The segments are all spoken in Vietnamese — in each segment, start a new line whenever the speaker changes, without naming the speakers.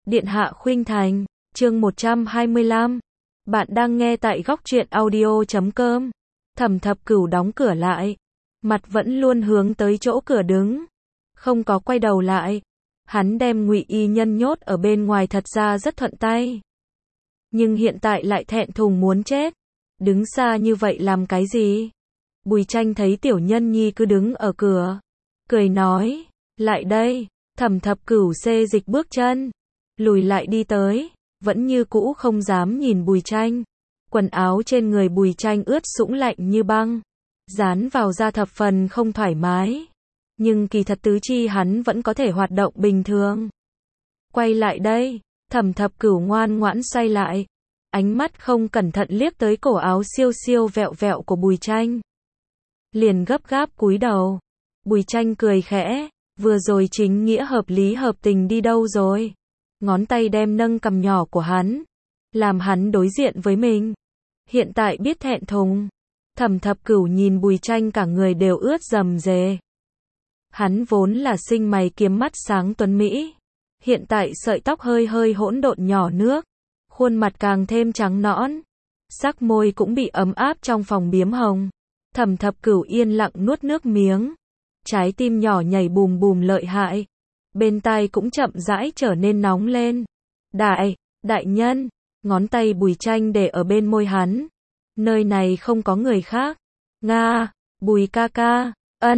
Điện hạ khuynh thành, chương 125. Bạn đang nghe tại góc truyện audio.com. Thẩm Thập Cửu đóng cửa lại, mặt vẫn luôn hướng tới chỗ cửa đứng, không có quay đầu lại. Hắn đem Ngụy Y Nhân nhốt ở bên ngoài thật ra rất thuận tay, nhưng hiện tại lại thẹn thùng muốn chết. Đứng xa như vậy làm cái gì? Bùi Tranh thấy Tiểu Nhân Nhi cứ đứng ở cửa, cười nói, lại đây. Thẩm Thập Cửu xê dịch bước chân, lùi lại đi tới, vẫn như cũ không dám nhìn Bùi Tranh. Quần áo trên người Bùi Tranh ướt sũng lạnh như băng, dán vào da thập phần không thoải mái, nhưng kỳ thật tứ chi hắn vẫn có thể hoạt động bình thường. Quay lại đây. Thẩm Thập Cửu ngoan ngoãn xoay lại, ánh mắt không cẩn thận liếc tới cổ áo siêu siêu vẹo vẹo của Bùi Tranh, liền gấp gáp cúi đầu. Bùi Tranh cười khẽ, vừa rồi chính nghĩa hợp lý hợp tình đi đâu rồi? Ngón tay đem nâng cằm nhỏ của hắn, làm hắn đối diện với mình. Hiện tại biết thẹn thùng. Thẩm Thập Cửu nhìn Bùi Tranh cả người đều ướt rầm rề. Hắn vốn là sinh mày kiếm mắt sáng tuấn mỹ, hiện tại sợi tóc hơi hơi hỗn độn nhỏ nước, khuôn mặt càng thêm trắng nõn, sắc môi cũng bị ấm áp trong phòng biếm hồng. Thẩm Thập Cửu yên lặng nuốt nước miếng, trái tim nhỏ nhảy bùm bùm lợi hại, bên tai cũng chậm rãi trở nên nóng lên. Đại nhân. Ngón tay Bùi Tranh để ở bên môi hắn. Nơi này không có người khác. Nga, Bùi ca ca,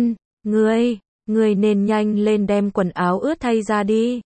ngươi nên nhanh lên đem quần áo ướt thay ra đi.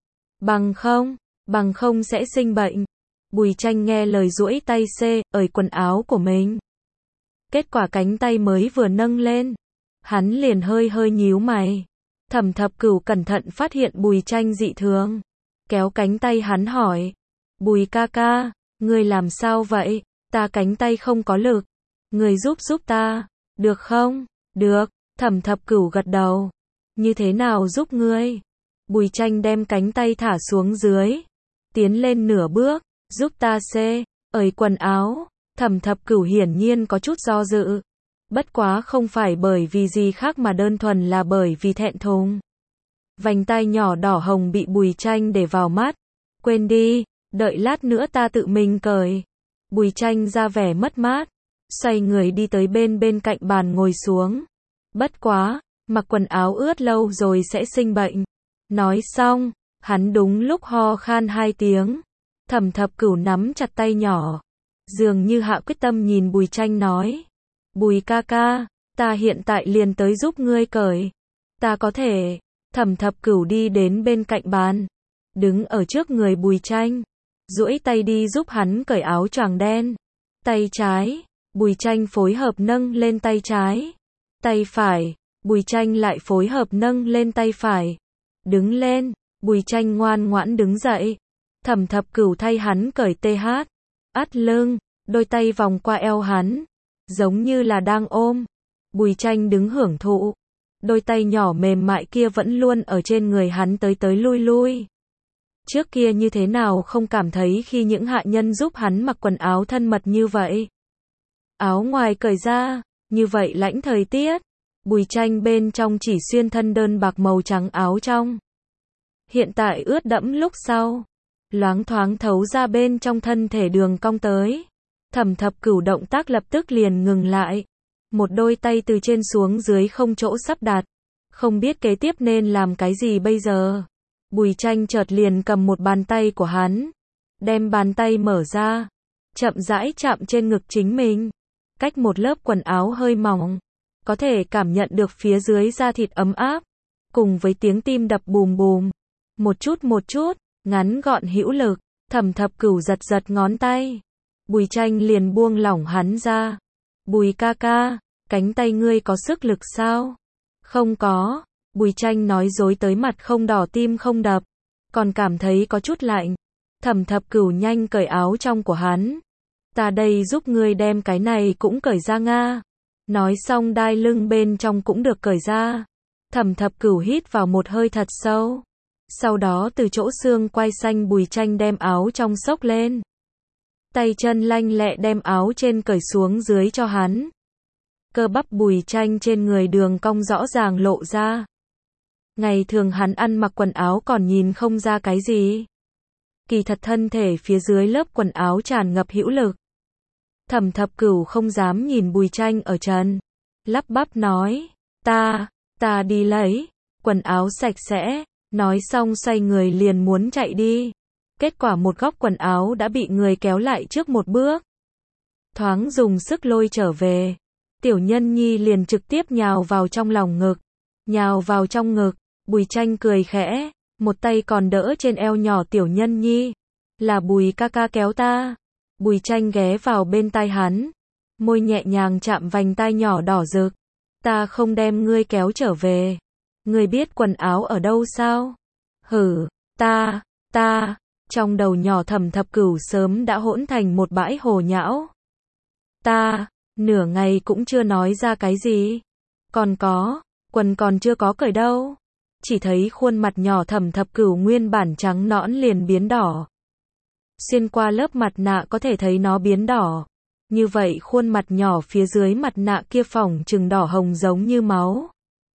Bằng không sẽ sinh bệnh. Bùi Tranh nghe lời duỗi tay ởi quần áo của mình. Kết quả cánh tay mới vừa nâng lên, hắn liền hơi hơi nhíu mày. Thẩm Thập Cửu cẩn thận phát hiện Bùi Tranh dị thường, kéo cánh tay hắn hỏi, Bùi ca ca, ngươi làm sao vậy? Ta cánh tay không có lực, ngươi giúp ta, được không? Được. Thẩm Thập Cửu gật đầu. Như thế nào giúp ngươi? Bùi Tranh đem cánh tay thả xuống dưới, tiến lên nửa bước, giúp ta ởi quần áo. Thẩm Thập Cửu hiển nhiên có chút do dự, bất quá không phải bởi vì gì khác mà đơn thuần là bởi vì thẹn thùng. Vành tai nhỏ đỏ hồng bị Bùi Tranh để vào mắt. Quên đi, đợi lát nữa ta tự mình cởi. Bùi Tranh ra vẻ mất mát, xoay người đi tới bên cạnh bàn ngồi xuống. Bất quá, mặc quần áo ướt lâu rồi sẽ sinh bệnh. Nói xong, hắn đúng lúc ho khan 2 tiếng. Thẩm Thập Cửu nắm chặt tay nhỏ, dường như hạ quyết tâm nhìn Bùi Tranh nói, Bùi ca ca, ta hiện tại liền tới giúp ngươi cởi. Ta có thể. Thẩm Thập Cửu đi đến bên cạnh bàn, đứng ở trước người Bùi Tranh, duỗi tay đi giúp hắn cởi áo choàng đen. Tay trái, Bùi Tranh phối hợp nâng lên tay trái. Tay phải, Bùi Tranh lại phối hợp nâng lên tay phải. Đứng lên. Bùi Tranh ngoan ngoãn đứng dậy. Thẩm Thập Cửu thay hắn cởi ắt lưng, đôi tay vòng qua eo hắn, giống như là đang ôm. Bùi Tranh đứng hưởng thụ, đôi tay nhỏ mềm mại kia vẫn luôn ở trên người hắn tới tới lui lui. Trước kia như thế nào không cảm thấy khi những hạ nhân giúp hắn mặc quần áo thân mật như vậy. Áo ngoài cởi ra, như vậy lãnh thời tiết. Bùi Tranh bên trong chỉ xuyên thân đơn bạc màu trắng áo trong, hiện tại ướt đẫm lúc sau, loáng thoáng thấu ra bên trong thân thể đường cong tới. Thẩm Thập Cửu động tác lập tức liền ngừng lại, một đôi tay từ trên xuống dưới không chỗ sắp đặt, không biết kế tiếp nên làm cái gì bây giờ. Bùi Tranh chợt liền cầm một bàn tay của hắn, đem bàn tay mở ra, chậm rãi chạm trên ngực chính mình, cách một lớp quần áo hơi mỏng, có thể cảm nhận được phía dưới da thịt ấm áp, cùng với tiếng tim đập bùm bùm, một chút, ngắn gọn hữu lực. Thẩm Thập Cửu giật ngón tay, Bùi Tranh liền buông lỏng hắn ra. Bùi ca ca, cánh tay ngươi có sức lực sao? Không có. Bùi Tranh nói dối tới mặt không đỏ tim không đập, còn cảm thấy có chút lạnh. Thẩm Thập Cửu nhanh cởi áo trong của hắn. Ta đây giúp ngươi đem cái này cũng cởi ra nga. Nói xong đai lưng bên trong cũng được cởi ra. Thẩm Thập Cửu hít vào một hơi thật sâu. Sau đó từ chỗ xương quai xanh Bùi Tranh đem áo trong xốc lên. Tay chân lanh lẹ đem áo trên cởi xuống dưới cho hắn. Cơ bắp Bùi Tranh trên người đường cong rõ ràng lộ ra. Ngày thường hắn ăn mặc quần áo còn nhìn không ra cái gì. kỳ thật thân thể phía dưới lớp quần áo tràn ngập hữu lực. Thẩm Thập Cửu không dám nhìn Bùi Tranh ở trần, lắp bắp nói, ta đi lấy quần áo sạch sẽ, nói xong xoay người liền muốn chạy đi. Kết quả một góc quần áo đã bị người kéo lại trước một bước. Thoáng dùng sức lôi trở về, Tiểu Nhân Nhi liền trực tiếp nhào vào trong lòng ngực. Nhào vào trong ngực, Bùi Tranh cười khẽ, một tay còn đỡ trên eo nhỏ Tiểu Nhân Nhi. Là Bùi ca ca kéo ta. Bùi Tranh ghé vào bên tai hắn, môi nhẹ nhàng chạm vành tai nhỏ đỏ rực. Ta không đem ngươi kéo trở về. Ngươi biết quần áo ở đâu sao? Hử, ta, trong đầu nhỏ Thẩm Thập Cửu sớm đã hỗn thành một bãi hồ nhão. Ta, nửa ngày cũng chưa nói ra cái gì. Còn có, quần còn chưa có cởi đâu. Chỉ thấy khuôn mặt nhỏ Thẩm Thập Cửu nguyên bản trắng nõn liền biến đỏ. Xuyên qua lớp mặt nạ có thể thấy nó biến đỏ. Như vậy khuôn mặt nhỏ phía dưới mặt nạ kia phỏng chừng đỏ hồng giống như máu.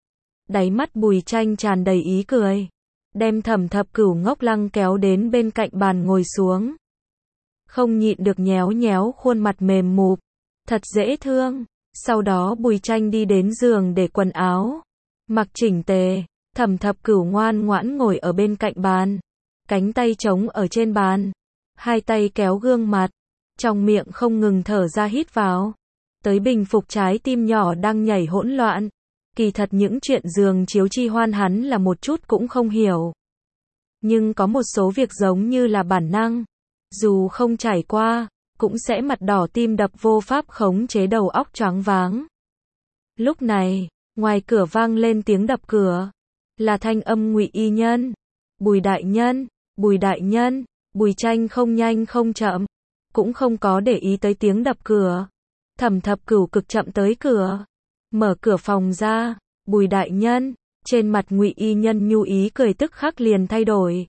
Đáy mắt Bùi Tranh tràn đầy ý cười, đem Thẩm Thập Cửu ngốc lăng kéo đến bên cạnh bàn ngồi xuống. Không nhịn được nhéo nhéo khuôn mặt mềm mụp, thật dễ thương. Sau đó Bùi Tranh đi đến giường để quần áo, mặc chỉnh tề. Thẩm Thập Cửu ngoan ngoãn ngồi ở bên cạnh bàn, cánh tay trống ở trên bàn, hai tay kéo gương mặt, trong miệng không ngừng thở ra hít vào, tới bình phục trái tim nhỏ đang nhảy hỗn loạn. Kỳ thật những chuyện giường chiếu chi hoan hắn là một chút cũng không hiểu. Nhưng có một số việc giống như là bản năng, dù không trải qua, cũng sẽ mặt đỏ tim đập vô pháp khống chế đầu óc choáng váng. Lúc này, ngoài cửa vang lên tiếng đập cửa, là thanh âm Ngụy Y Nhân. Bùi đại nhân, Bùi đại nhân. Bùi Tranh không nhanh không chậm, cũng không có để ý tới tiếng đập cửa. Thẩm Thập Cửu cực chậm tới cửa, mở cửa phòng ra. Bùi đại nhân. Trên mặt Ngụy Y Nhân nhu ý cười tức khắc liền thay đổi.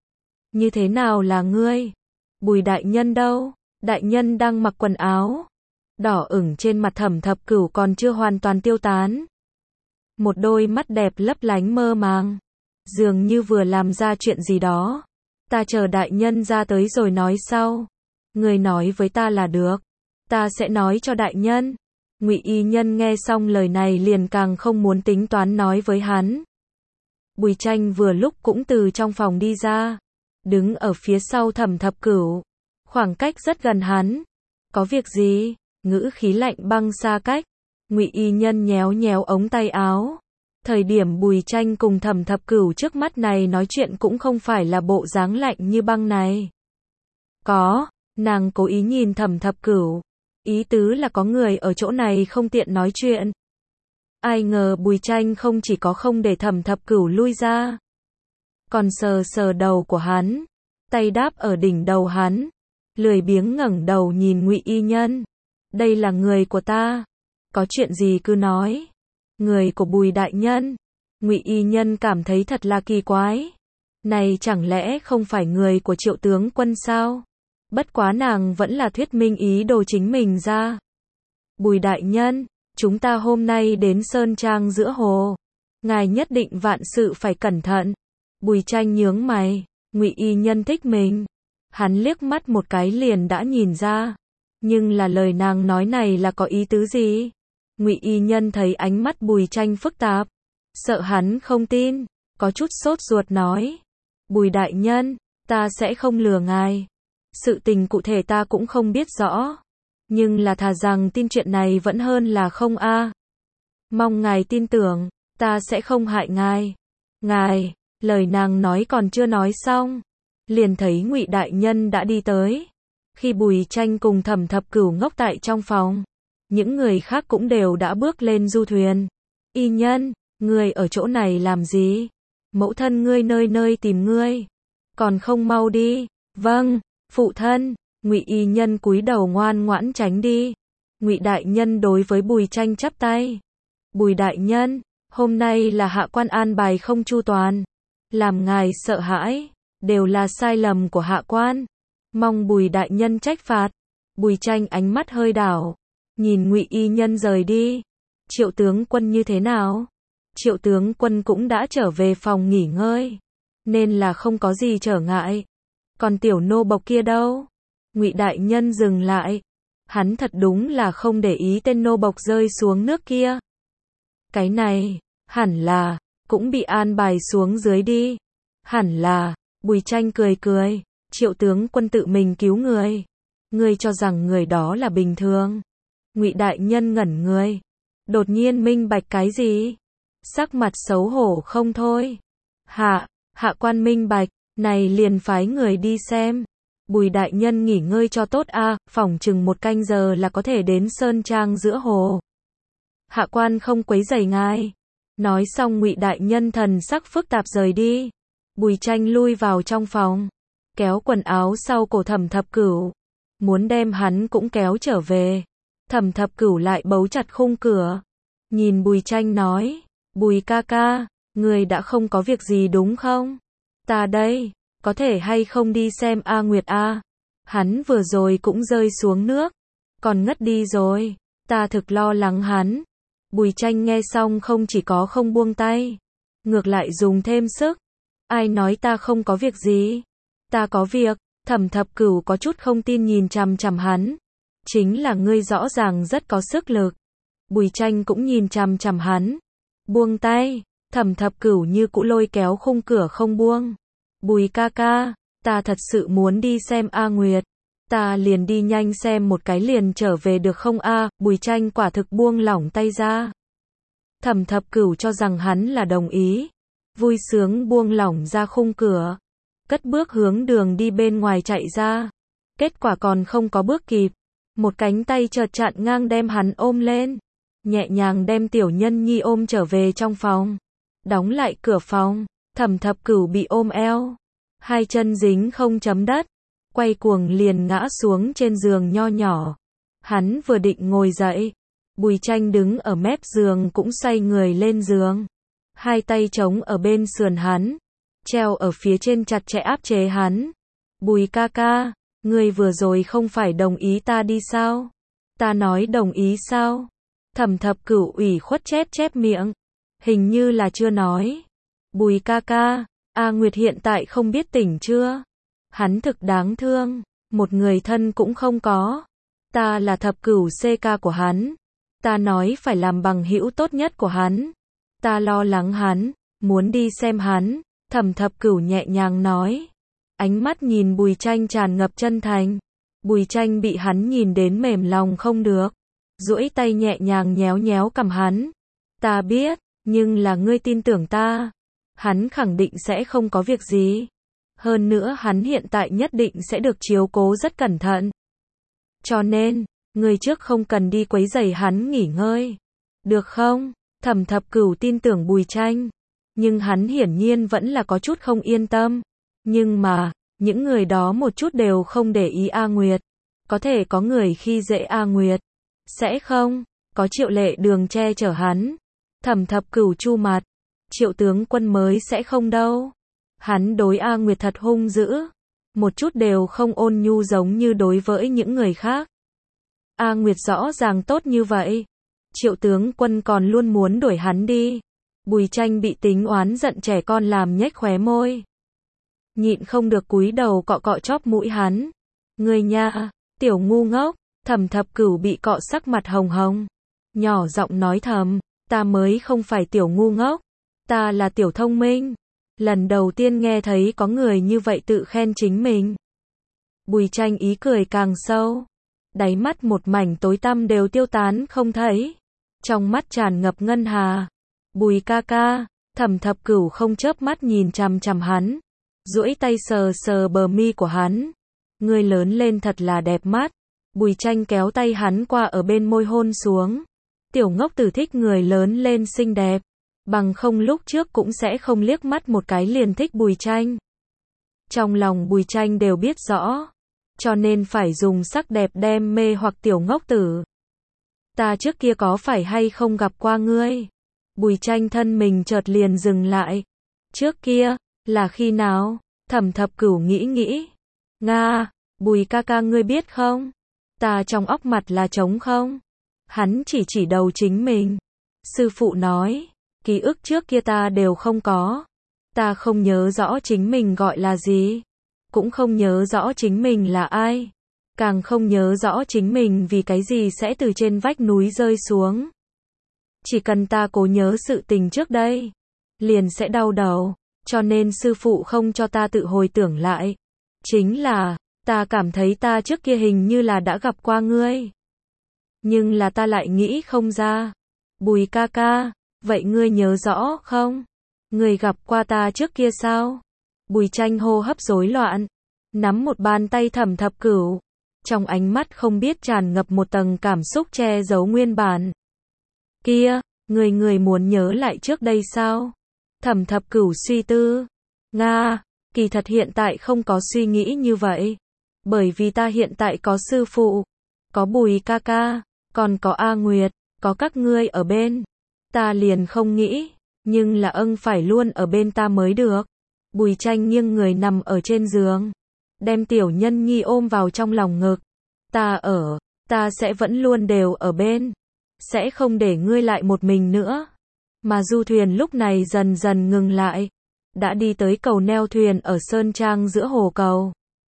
Như thế nào là ngươi? Bùi đại nhân đâu? Đại nhân đang mặc quần áo. Đỏ ửng trên mặt Thẩm Thập Cửu còn chưa hoàn toàn tiêu tán. Một đôi mắt đẹp lấp lánh mơ màng, dường như vừa làm ra chuyện gì đó. Ta chờ đại nhân ra tới rồi nói sau. Người nói với ta là được. Ta sẽ nói cho đại nhân. Ngụy Y Nhân nghe xong lời này liền càng không muốn tính toán nói với hắn. Bùi Tranh vừa lúc cũng từ trong phòng đi ra, đứng ở phía sau Thẩm Thập Cửu, khoảng cách rất gần hắn. Có việc gì? Ngữ khí lạnh băng xa cách. Ngụy Y Nhân nhéo nhéo ống tay áo. Thời điểm Bùi Tranh cùng Thẩm Thập Cửu trước mắt này nói chuyện cũng không phải là bộ dáng lạnh như băng này. Có, nàng cố ý nhìn Thẩm Thập Cửu, ý tứ là có người ở chỗ này không tiện nói chuyện. Ai ngờ Bùi Tranh không chỉ có không để Thẩm Thập Cửu lui ra, còn sờ sờ đầu của hắn, tay đáp ở đỉnh đầu hắn, lười biếng ngẩng đầu nhìn Ngụy Y Nhân. Đây là người của ta, có chuyện gì cứ nói. Người của Bùi đại nhân. Ngụy Y Nhân cảm thấy thật là kỳ quái. Này chẳng lẽ không phải người của Triệu tướng quân sao? Bất quá nàng vẫn là thuyết minh ý đồ chính mình ra. Bùi đại nhân, chúng ta hôm nay đến Sơn Trang giữa hồ. Ngài nhất định vạn sự phải cẩn thận. Bùi Tranh nhướng mày, Ngụy Y Nhân thích mình. Hắn liếc mắt một cái liền đã nhìn ra. Nhưng là lời nàng nói này là có ý tứ gì? Ngụy Y Nhân thấy ánh mắt Bùi Tranh phức tạp, sợ hắn không tin, có chút sốt ruột nói. Bùi đại nhân, ta sẽ không lừa ngài. Sự tình cụ thể ta cũng không biết rõ. Nhưng là thà rằng tin chuyện này vẫn hơn là không a. Mong ngài tin tưởng, ta sẽ không hại ngài. Ngài, lời nàng nói còn chưa nói xong, liền thấy Ngụy đại nhân đã đi tới. Khi Bùi Tranh cùng Thẩm Thập Cửu ngốc tại trong phòng, những người khác cũng đều đã bước lên du thuyền. Y Nhân, ngươi ở chỗ này làm gì? Mẫu thân ngươi nơi nơi tìm ngươi, còn không mau đi. Vâng, phụ thân. Ngụy Y Nhân cúi đầu ngoan ngoãn tránh đi. Ngụy đại nhân đối với Bùi Tranh chắp tay. Bùi đại nhân, hôm nay là hạ quan an bài không chu toàn, làm ngài sợ hãi, đều là sai lầm của hạ quan, mong Bùi đại nhân trách phạt. Bùi Tranh ánh mắt hơi đảo, nhìn Ngụy Y Nhân rời đi. Triệu tướng quân như thế nào? Triệu tướng quân cũng đã trở về phòng nghỉ ngơi, nên là không có gì trở ngại. Còn tiểu nô bộc kia đâu? Ngụy đại nhân dừng lại. Hắn thật đúng là không để ý tên nô bộc rơi xuống nước kia. Cái này, hẳn là, cũng bị an bài xuống dưới đi. Hẳn là, Bùi Tranh cười cười, Triệu tướng quân tự mình cứu người. Ngươi cho rằng người đó là bình thường. Ngụy đại nhân ngẩn người. Đột nhiên minh bạch cái gì? Sắc mặt xấu hổ không thôi. Hạ quan minh bạch, này liền phái người đi xem. Bùi đại nhân nghỉ ngơi cho tốt a, phỏng chừng 1 canh giờ là có thể đến sơn trang giữa hồ. Hạ quan không quấy rầy ngài. Nói xong Ngụy đại nhân thần sắc phức tạp rời đi. Bùi Tranh lui vào trong phòng, kéo quần áo sau cổ Thẩm Thập Cửu, muốn đem hắn cũng kéo trở về. Thẩm Thập Cửu lại bấu chặt khung cửa, nhìn Bùi Tranh nói, Bùi ca ca, người đã không có việc gì đúng không? Ta đây, có thể hay không đi xem A Nguyệt a? Hắn vừa rồi cũng rơi xuống nước, còn ngất đi rồi, ta thực lo lắng hắn. Bùi Tranh nghe xong không chỉ có không buông tay, ngược lại dùng thêm sức. Ai nói ta không có việc gì? Ta có việc. Thẩm Thập Cửu có chút không tin nhìn chằm chằm hắn. Chính là ngươi rõ ràng rất có sức lực. Bùi Tranh cũng nhìn chằm chằm hắn. Buông tay. Thẩm Thập Cửu như cũ lôi kéo khung cửa không buông. Bùi ca ca, ta thật sự muốn đi xem A Nguyệt. Ta liền đi nhanh xem một cái liền trở về được không a? Bùi Tranh quả thực buông lỏng tay ra. Thẩm Thập Cửu cho rằng hắn là đồng ý. Vui sướng buông lỏng ra khung cửa. Cất bước hướng đường đi bên ngoài chạy ra. Kết quả còn không có bước kịp. Một cánh tay chợt chặn ngang đem hắn ôm lên. Nhẹ nhàng đem Tiểu Nhân Nhi ôm trở về trong phòng. Đóng lại cửa phòng. Thẩm Thập Cửu bị ôm eo. Hai chân dính không chấm đất. Quay cuồng liền ngã xuống trên giường nho nhỏ. Hắn vừa định ngồi dậy. Bùi Tranh đứng ở mép giường cũng xoay người lên giường. Hai tay chống ở bên sườn hắn. Treo ở phía trên chặt chẽ áp chế hắn. Bùi ca ca, ngươi vừa rồi không phải đồng ý ta đi sao? Ta nói đồng ý sao? Thẩm Thập Cửu ủy khuất chép miệng. Hình như là chưa nói. Bùi ca ca, A Nguyệt hiện tại không biết tỉnh chưa? Hắn thực đáng thương, một người thân cũng không có. Ta là Thập Cửu CK của hắn. Ta nói phải làm bằng hữu tốt nhất của hắn. Ta lo lắng hắn, muốn đi xem hắn. Thẩm Thập Cửu nhẹ nhàng nói. Ánh mắt nhìn Bùi Tranh tràn ngập chân thành. Bùi Tranh bị hắn nhìn đến mềm lòng không được. Duỗi tay nhẹ nhàng nhéo nhéo cằm hắn. Ta biết, nhưng là ngươi tin tưởng ta. Hắn khẳng định sẽ không có việc gì. Hơn nữa hắn hiện tại nhất định sẽ được chiếu cố rất cẩn thận. Cho nên, ngươi trước không cần đi quấy rầy hắn nghỉ ngơi. Được không? Thẩm Thập Cửu tin tưởng Bùi Tranh. Nhưng hắn hiển nhiên vẫn là có chút không yên tâm. Nhưng mà, những người đó một chút đều không để ý A Nguyệt. Có thể có người khi dễ A Nguyệt. Sẽ không, có Triệu Lệ Đường che chở hắn. Thẩm Thập Cửu chu mặt. Triệu tướng quân mới sẽ không đâu. Hắn đối A Nguyệt thật hung dữ. Một chút đều không ôn nhu giống như đối với những người khác. A Nguyệt rõ ràng tốt như vậy. Triệu tướng quân còn luôn muốn đuổi hắn đi. Bùi Tranh bị tính oán giận trẻ con làm nhếch khóe môi. Nhịn không được cúi đầu cọ cọ chóp mũi hắn. Người nha, tiểu ngu ngốc. Thẩm Thập Cửu bị cọ sắc mặt hồng hồng. Nhỏ giọng nói thầm, ta mới không phải tiểu ngu ngốc. Ta là tiểu thông minh. Lần đầu tiên nghe thấy có người như vậy tự khen chính mình. Bùi Tranh ý cười càng sâu. Đáy mắt một mảnh tối tăm đều tiêu tán không thấy. Trong mắt tràn ngập ngân hà. Bùi ca ca, Thẩm Thập Cửu không chớp mắt nhìn chằm chằm hắn. Duỗi tay sờ sờ bờ mi của hắn. Ngươi lớn lên thật là đẹp mắt. Bùi Tranh kéo tay hắn qua ở bên môi hôn xuống. Tiểu ngốc tử thích người lớn lên xinh đẹp. Bằng không lúc trước cũng sẽ không liếc mắt một cái liền thích Bùi Tranh. Trong lòng Bùi Tranh đều biết rõ. Cho nên phải dùng sắc đẹp đem mê hoặc tiểu ngốc tử. Ta trước kia có phải hay không gặp qua ngươi? Bùi Tranh thân mình chợt liền dừng lại. Trước kia, là khi nào? Thẩm Thập Cửu nghĩ. Nga, Bùi ca ca ngươi biết không? Ta trong óc mặt là trống không? Hắn chỉ đầu chính mình. Sư phụ nói, ký ức trước kia ta đều không có. Ta không nhớ rõ chính mình gọi là gì. cũng không nhớ rõ chính mình là ai, càng không nhớ rõ chính mình vì cái gì sẽ từ trên vách núi rơi xuống. Chỉ cần ta cố nhớ sự tình trước đây, liền sẽ đau đầu, cho nên sư phụ không cho ta tự hồi tưởng lại. Chính là, ta cảm thấy ta trước kia hình như là đã gặp qua ngươi. Nhưng là ta lại nghĩ không ra. Bùi ca ca, vậy ngươi nhớ rõ không? Ngươi gặp qua ta trước kia sao? Bùi Tranh hô hấp rối loạn, nắm một bàn tay Thẩm Thập Cửu, trong ánh mắt không biết tràn ngập một tầng cảm xúc che giấu nguyên bản. Kia, người muốn nhớ lại trước đây sao? Thẩm Thập Cửu suy tư. Nga, kỳ thật hiện tại không có suy nghĩ như vậy. Bởi vì ta hiện tại có sư phụ, có Bùi ca ca, còn có A Nguyệt, có các ngươi ở bên. Ta liền không nghĩ, nhưng là phải luôn ở bên ta mới được. Bùi Tranh nghiêng người nằm ở trên giường, đem Tiểu Nhân Nhi ôm vào trong lòng ngực. Ta sẽ vẫn luôn đều ở bên, sẽ không để ngươi lại một mình nữa. Mà du thuyền lúc này dần dần ngừng lại, đã đi tới cầu neo thuyền ở Sơn Trang giữa hồ cầu.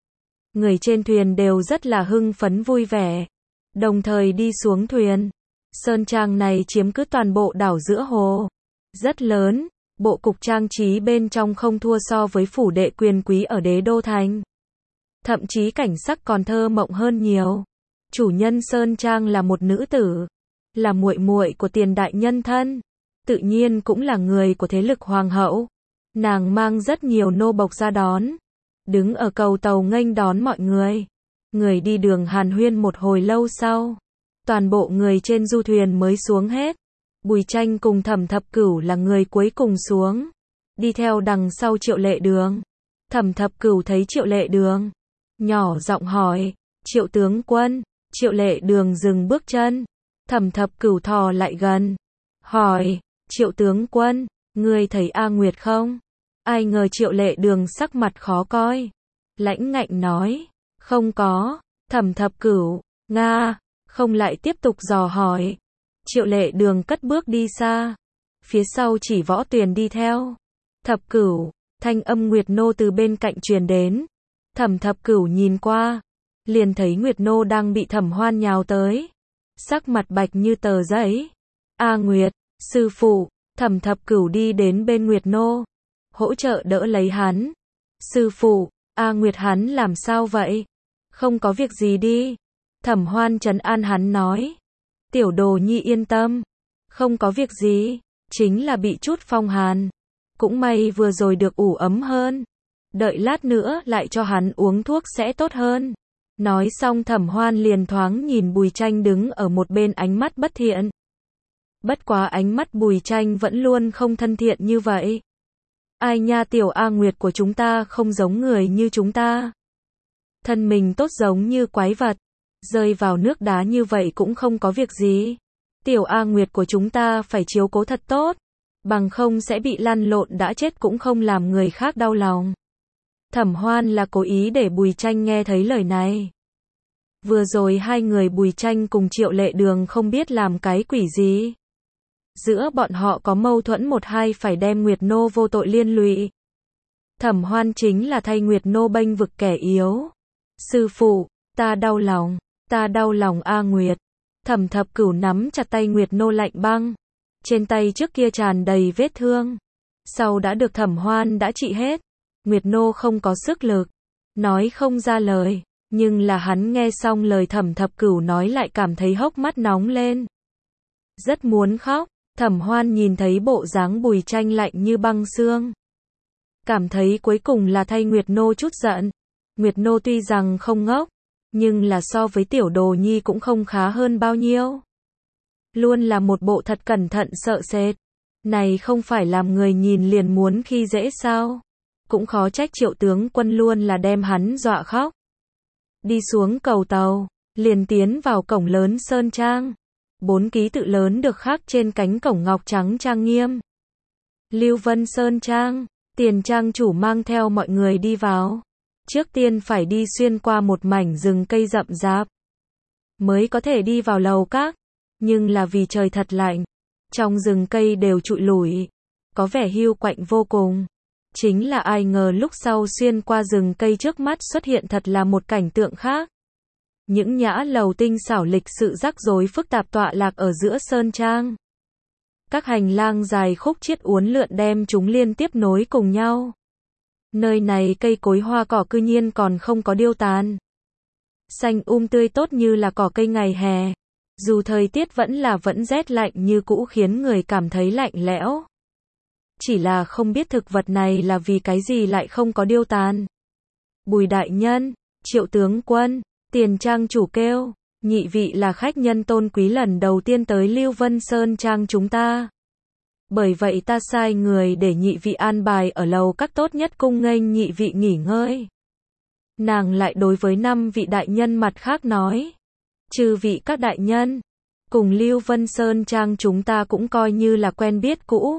Người trên thuyền đều rất là hưng phấn vui vẻ, đồng thời đi xuống thuyền. Sơn Trang này chiếm cứ toàn bộ đảo giữa hồ, rất lớn, bộ cục trang trí bên trong không thua so với phủ đệ quyền quý ở Đế Đô Thành. Thậm chí cảnh sắc còn thơ mộng hơn nhiều. Chủ nhân Sơn Trang là một nữ tử, là muội muội của Tiền đại nhân thân, tự nhiên cũng là người của thế lực hoàng hậu. Nàng mang rất nhiều nô bộc ra đón, đứng ở cầu tàu nghênh đón mọi người. Người đi đường hàn huyên một hồi lâu sau, toàn bộ người trên du thuyền mới xuống hết. Bùi Tranh cùng Thẩm Thập Cửu là người cuối cùng xuống, đi theo đằng sau Triệu Lệ Đường. Thẩm Thập Cửu thấy Triệu Lệ Đường, nhỏ giọng hỏi, Triệu tướng quân. Triệu Lệ Đường dừng bước chân, Thẩm Thập Cửu thò lại gần, hỏi, Triệu tướng quân, ngươi thấy A Nguyệt không? Ai ngờ Triệu Lệ Đường sắc mặt khó coi, lãnh ngạnh nói, không có. Thẩm Thập Cửu, Nga, không lại tiếp tục dò hỏi. Triệu Lệ Đường cất bước đi xa, phía sau chỉ Võ Tuyền đi theo. Thập Cửu, thanh âm Nguyệt Nô từ bên cạnh truyền đến. Thẩm Thập Cửu nhìn qua, liền thấy Nguyệt Nô đang bị Thẩm Hoan nhào tới, sắc mặt bạch như tờ giấy. A Nguyệt, sư phụ. Thẩm Thập Cửu đi đến bên Nguyệt Nô, hỗ trợ đỡ lấy hắn. Sư phụ, A Nguyệt hắn làm sao vậy? Không có việc gì đi. Thẩm Hoan trấn an hắn nói. Tiểu Đồ Nhi yên tâm, không có việc gì, chính là bị chút phong hàn. Cũng may vừa rồi được ủ ấm hơn, đợi lát nữa lại cho hắn uống thuốc sẽ tốt hơn. Nói xong Thẩm Hoan liền thoáng nhìn Bùi Tranh đứng ở một bên ánh mắt bất thiện. Bất quá ánh mắt Bùi Tranh vẫn luôn không thân thiện như vậy. Ai nha, tiểu A Nguyệt của chúng ta không giống người như chúng ta. Thân mình tốt giống như quái vật, rơi vào nước đá như vậy cũng không có việc gì. Tiểu A Nguyệt của chúng ta phải chiếu cố thật tốt, bằng không sẽ bị lăn lộn đã chết cũng không làm người khác đau lòng. Thẩm Hoan là cố ý để Bùi Tranh nghe thấy lời này. Vừa rồi hai người Bùi Tranh cùng Triệu Lệ Đường không biết làm cái quỷ gì. Giữa bọn họ có mâu thuẫn một hai phải đem Nguyệt Nô vô tội liên lụy. Thẩm Hoan chính là thay Nguyệt Nô bênh vực kẻ yếu. Sư phụ, ta đau lòng A Nguyệt. Thẩm Thập Cửu nắm chặt tay Nguyệt Nô lạnh băng. Trên tay trước kia tràn đầy vết thương, sau đã được Thẩm Hoan đã trị hết. Nguyệt Nô không có sức lực, nói không ra lời, nhưng là hắn nghe xong lời Thẩm Thập Cửu nói lại cảm thấy hốc mắt nóng lên. Rất muốn khóc. Thẩm Hoan nhìn thấy bộ dáng Bùi Tranh lạnh như băng xương, cảm thấy cuối cùng là thay Nguyệt Nô chút giận. Nguyệt Nô tuy rằng không ngốc, nhưng là so với Tiểu Đồ Nhi cũng không khá hơn bao nhiêu. Luôn là một bộ thật cẩn thận sợ sệt. Này không phải làm người nhìn liền muốn khi dễ sao? Cũng khó trách Triệu tướng quân luôn là đem hắn dọa khóc. Đi xuống cầu tàu, liền tiến vào cổng lớn Sơn Trang. 4 ký tự lớn được khắc trên cánh cổng ngọc trắng trang nghiêm. Lưu Vân Sơn Trang, Tiền trang chủ mang theo mọi người đi vào. Trước tiên phải đi xuyên qua một mảnh rừng cây rậm rạp, mới có thể đi vào lầu các. Nhưng là vì trời thật lạnh, trong rừng cây đều trụi lủi, có vẻ hiu quạnh vô cùng. Chính là ai ngờ lúc sau xuyên qua rừng cây trước mắt xuất hiện thật là một cảnh tượng khác. Những nhã lầu tinh xảo lịch sự rắc rối phức tạp tọa lạc ở giữa sơn trang. Các hành lang dài khúc chiết uốn lượn đem chúng liên tiếp nối cùng nhau. Nơi này cây cối hoa cỏ cư nhiên còn không có điêu tàn. Xanh tươi tốt như là cỏ cây ngày hè. Dù thời tiết vẫn rét lạnh như cũ khiến người cảm thấy lạnh lẽo. Chỉ là không biết thực vật này là vì cái gì lại không có điêu tàn. Bùi đại nhân, Triệu tướng quân, Tiền trang chủ kêu, nhị vị là khách nhân tôn quý lần đầu tiên tới Lưu Vân Sơn trang chúng ta. Bởi vậy ta sai người để nhị vị an bài ở lầu các tốt nhất cung nghênh nhị vị nghỉ ngơi. Nàng lại đối với 5 vị đại nhân mặt khác nói. Chư vị các đại nhân, cùng Lưu Vân Sơn trang chúng ta cũng coi như là quen biết cũ.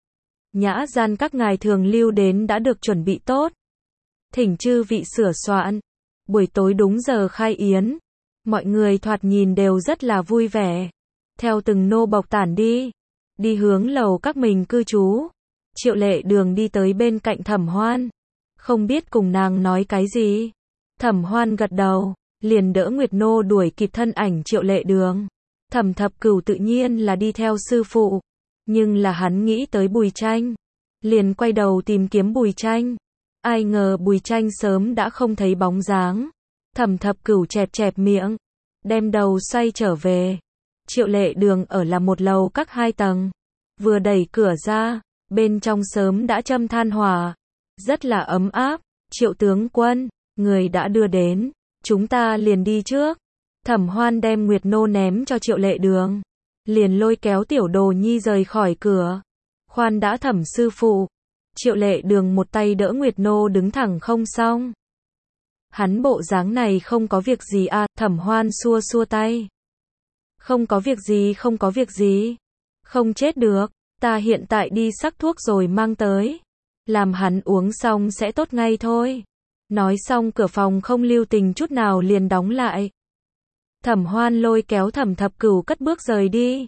Nhã gian các ngài thường lưu đến đã được chuẩn bị tốt. Thỉnh chư vị sửa soạn. Buổi tối đúng giờ khai yến. Mọi người thoạt nhìn đều rất là vui vẻ. Theo từng nô bộc tản đi. Đi hướng lầu các mình cư trú. Triệu Lệ Đường đi tới bên cạnh Thẩm Hoan. Không biết cùng nàng nói cái gì. Thẩm Hoan gật đầu. Liền đỡ Nguyệt Nô đuổi kịp thân ảnh Triệu Lệ Đường. Thẩm Thập Cửu tự nhiên là đi theo sư phụ. Nhưng là hắn nghĩ tới Bùi Tranh. Liền quay đầu tìm kiếm Bùi Tranh. Ai ngờ Bùi Tranh sớm đã không thấy bóng dáng. Thẩm Thập Cửu chẹp miệng. Đem đầu xoay trở về. Triệu Lệ Đường ở là một lầu các 2 tầng. Vừa đẩy cửa ra. Bên trong sớm đã châm than hỏa. Rất là ấm áp. Triệu tướng quân. Người đã đưa đến. Chúng ta liền đi trước. Thẩm Hoan đem Nguyệt Nô ném cho Triệu Lệ Đường. Liền lôi kéo Tiểu Đồ Nhi rời khỏi cửa. Khoan đã Thẩm sư phụ. Triệu Lệ Đường một tay đỡ Nguyệt Nô đứng thẳng không xong. Hắn bộ dáng này không có việc gì à, Thẩm Hoan xua xua tay. Không có việc gì, không có việc gì. Không chết được, ta hiện tại đi sắc thuốc rồi mang tới. Làm hắn uống xong sẽ tốt ngay thôi. Nói xong cửa phòng không lưu tình chút nào liền đóng lại. Thẩm Hoan lôi kéo Thẩm Thập Cửu cất bước rời đi.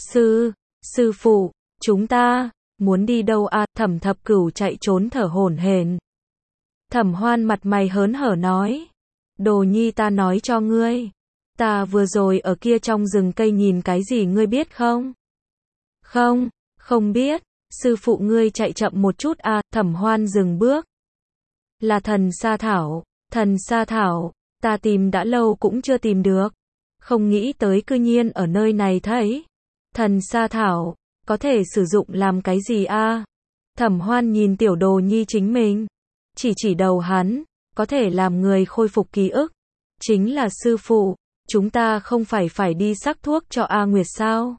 Sư phụ, chúng ta, muốn đi đâu à, Thẩm Thập Cửu chạy trốn thở hổn hển. Thẩm Hoan mặt mày hớn hở nói. Đồ Nhi ta nói cho ngươi. Ta vừa rồi ở kia trong rừng cây nhìn cái gì ngươi biết không? Không biết. Sư phụ ngươi chạy chậm một chút à, Thẩm Hoan dừng bước. Là thần sa thảo, ta tìm đã lâu cũng chưa tìm được. Không nghĩ tới cư nhiên ở nơi này thấy. Thần sa thảo, có thể sử dụng làm cái gì a? Thẩm Hoan nhìn Tiểu Đồ Nhi chính mình. Chỉ đầu hắn, có thể làm người khôi phục ký ức. Chính là sư phụ, chúng ta không phải đi sắc thuốc cho A Nguyệt sao?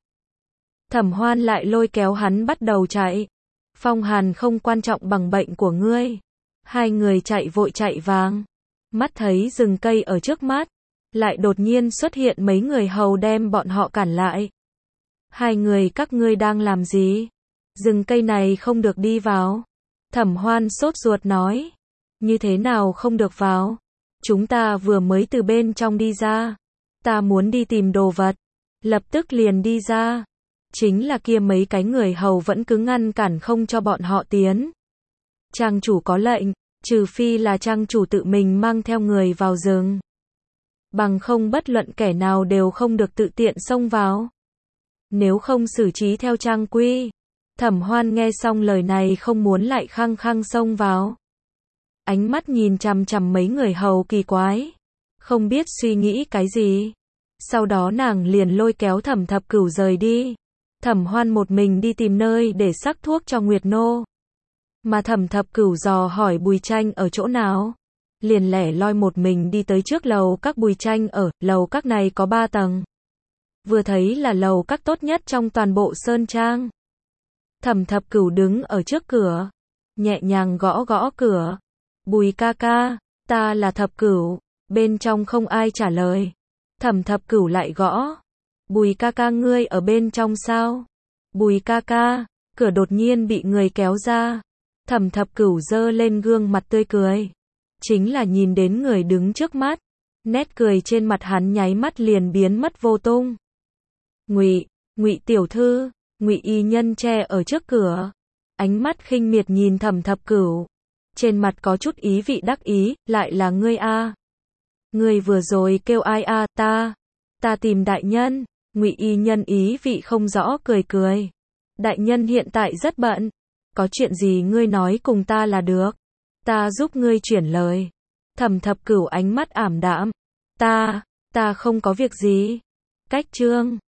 Thẩm Hoan lại lôi kéo hắn bắt đầu chạy. Phong hàn không quan trọng bằng bệnh của ngươi. Hai người chạy vội chạy vàng. Mắt thấy rừng cây ở trước mắt. Lại đột nhiên xuất hiện mấy người hầu đem bọn họ cản lại. Hai người các ngươi đang làm gì? Rừng cây này không được đi vào. Thẩm Hoan sốt ruột nói. Như thế nào không được vào? Chúng ta vừa mới từ bên trong đi ra. Ta muốn đi tìm đồ vật. Lập tức liền đi ra. Chính là kia mấy cái người hầu vẫn cứ ngăn cản không cho bọn họ tiến. Trang chủ có lệnh, trừ phi là trang chủ tự mình mang theo người vào rừng. Bằng không bất luận kẻ nào đều không được tự tiện xông vào. Nếu không xử trí theo trang quy. Thẩm Hoan nghe xong lời này không muốn lại khăng khăng xông vào. Ánh mắt nhìn chằm chằm mấy người hầu kỳ quái. Không biết suy nghĩ cái gì. Sau đó nàng liền lôi kéo Thẩm Thập Cửu rời đi. Thẩm Hoan một mình đi tìm nơi để sắc thuốc cho Nguyệt Nô. Mà Thẩm Thập Cửu dò hỏi Bùi Tranh ở chỗ nào. Liền lẻ loi một mình đi tới trước lầu các Bùi Tranh ở, lầu các này có 3 tầng. Vừa thấy là lầu các tốt nhất trong toàn bộ sơn trang. Thẩm Thập Cửu đứng ở trước cửa, nhẹ nhàng gõ gõ cửa. Bùi ca ca, ta là Thập Cửu. Bên trong không ai trả lời. Thẩm Thập Cửu lại gõ. Bùi ca ca ngươi ở bên trong sao? Bùi ca ca, cửa đột nhiên bị người kéo ra. Thẩm Thập Cửu giơ lên gương mặt tươi cười. Chính là nhìn đến người đứng trước mắt. Nét cười trên mặt hắn nháy mắt liền biến mất vô tung. Ngụy tiểu thư, Ngụy y nhân che ở trước cửa. ánh mắt khinh miệt nhìn Thẩm Thập Cửu. Trên mặt có chút ý vị đắc ý, lại là ngươi a? Ngươi vừa rồi kêu ai a? Ta tìm đại nhân. Ngụy Y Nhân ý vị không rõ cười cười. Đại nhân hiện tại rất bận. Có chuyện gì ngươi nói cùng ta là được. Ta giúp ngươi chuyển lời. Thẩm Thập Cửu ánh mắt ảm đạm. Ta không có việc gì. Cách chương